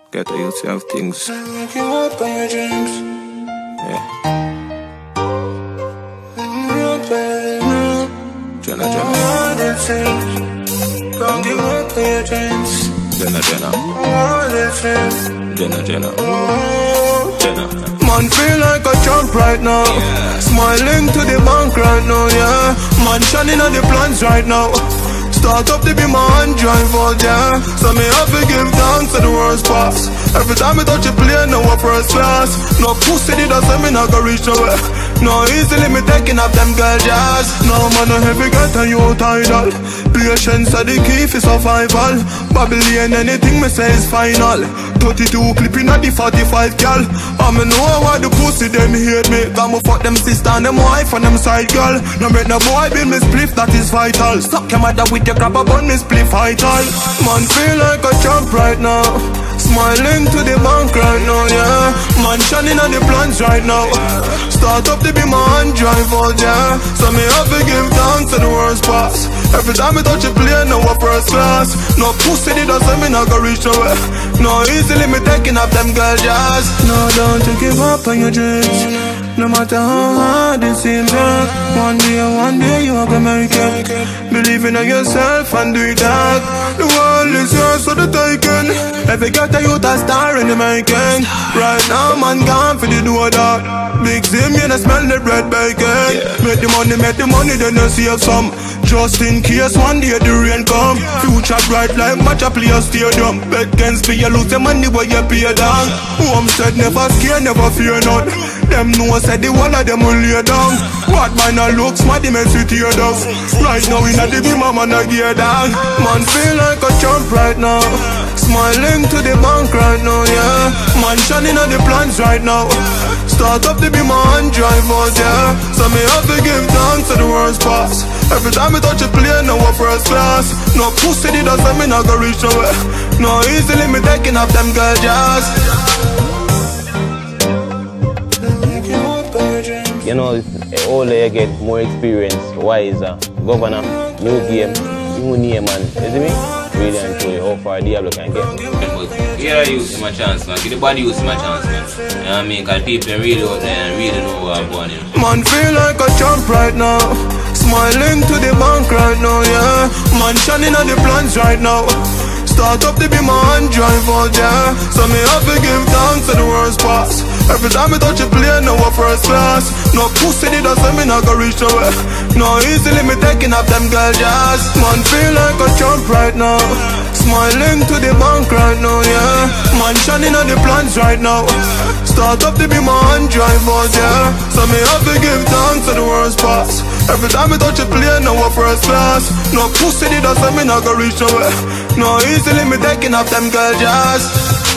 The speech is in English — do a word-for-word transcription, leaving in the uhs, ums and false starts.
Get a youth have things. Wake you up on your dreams. Yeah. Jenna, Jenna. All the things. Don't give up on your dreams. Jenna, Jenna. All the things. Jenna, Jenna. Jenna. Man feel like a champ right now. Yeah. Smiling to the bank right now, yeah. Man shining on the plans right now. Start up to be my hand drive out, yeah. So me have to give thanks to the worst pass. Every time I touch a plane, now I first class. No pussy did I say me not go reach nowhere. No easily me taking up them girl jazz. No man no heavy get a youth idol. Patience are the key for survival. Babylon anything me say is final. thirty-two clipping at the forty-five gal. I me know why the pussy them hate me. Cause me fuck them sister and them wife and them side girl. No make no boy build me spliff, that is vital. Stop your mother with your grab up on me spliff vital. Man feel like a champ right now. Smiling to the bank right now, yeah. Man shining on the plans right now. Start up to be my hand drive out, yeah. So me have to give thanks to the worst pass. Every time I touch a plane, now I first class. No pussy did I say me not go reach nowhere. No easily me taking up them girl jazz. No, don't you give up on your dreams. No matter how hard it seems, yeah. One day, one day you are gonna make it. Believe in yourself and do it that. The world is yours for the taking. Every got a youth a star in the making. Right now man gone for the door that. Big Zim, you know smell the bread bacon. Make the money, make the money, then you save some. Just in case one day the rain come. Future bright like match a play a stadium. Bet against me, you lose the money where you pay down. Homestead never scare, never fear none. Them know said the one of them will lay down. What man a look smart, they make it tear down. Right now in a the beam, man a gear down. Man feel like a champ right now. Smiling to the bank right now, yeah. Man shining on the plans right now. Start up to be my hand drive out, yeah. So me have to give thanks to the worst pass. Every time I touch a plane, now I first class. No pussy did I say me not go reach nowhere. No easily me taking up them girl jazz. You know, older you get, more experience, wiser, governor, new game, new name, man. You see me? Really and truly how far Diablo can get. But here I use my chance, man. Give the body use my chance, man. You know what I mean? Because people really out there and really know what I'm going in. Man feel like a champ right now. Smiling to the bank right now, yeah. Man shining on the plans right now. Start up to be my hand drive out, yeah. So me have to give thanks to the worst pass. Every time I touch a plane, now I first class. No pussy did I say me not go reach nowhere. No easily me taking up them girl jazz. Man feel like a champ right now. Smiling to the bank right now, yeah. Man shining on the plans right now. Start up to be my hand drive out, yeah. So me have to give thanks to the worst pass. Every time I touch a plane, now I first class. No pussy did I say me not go reach nowhere. No easily me taking up them girl jazz.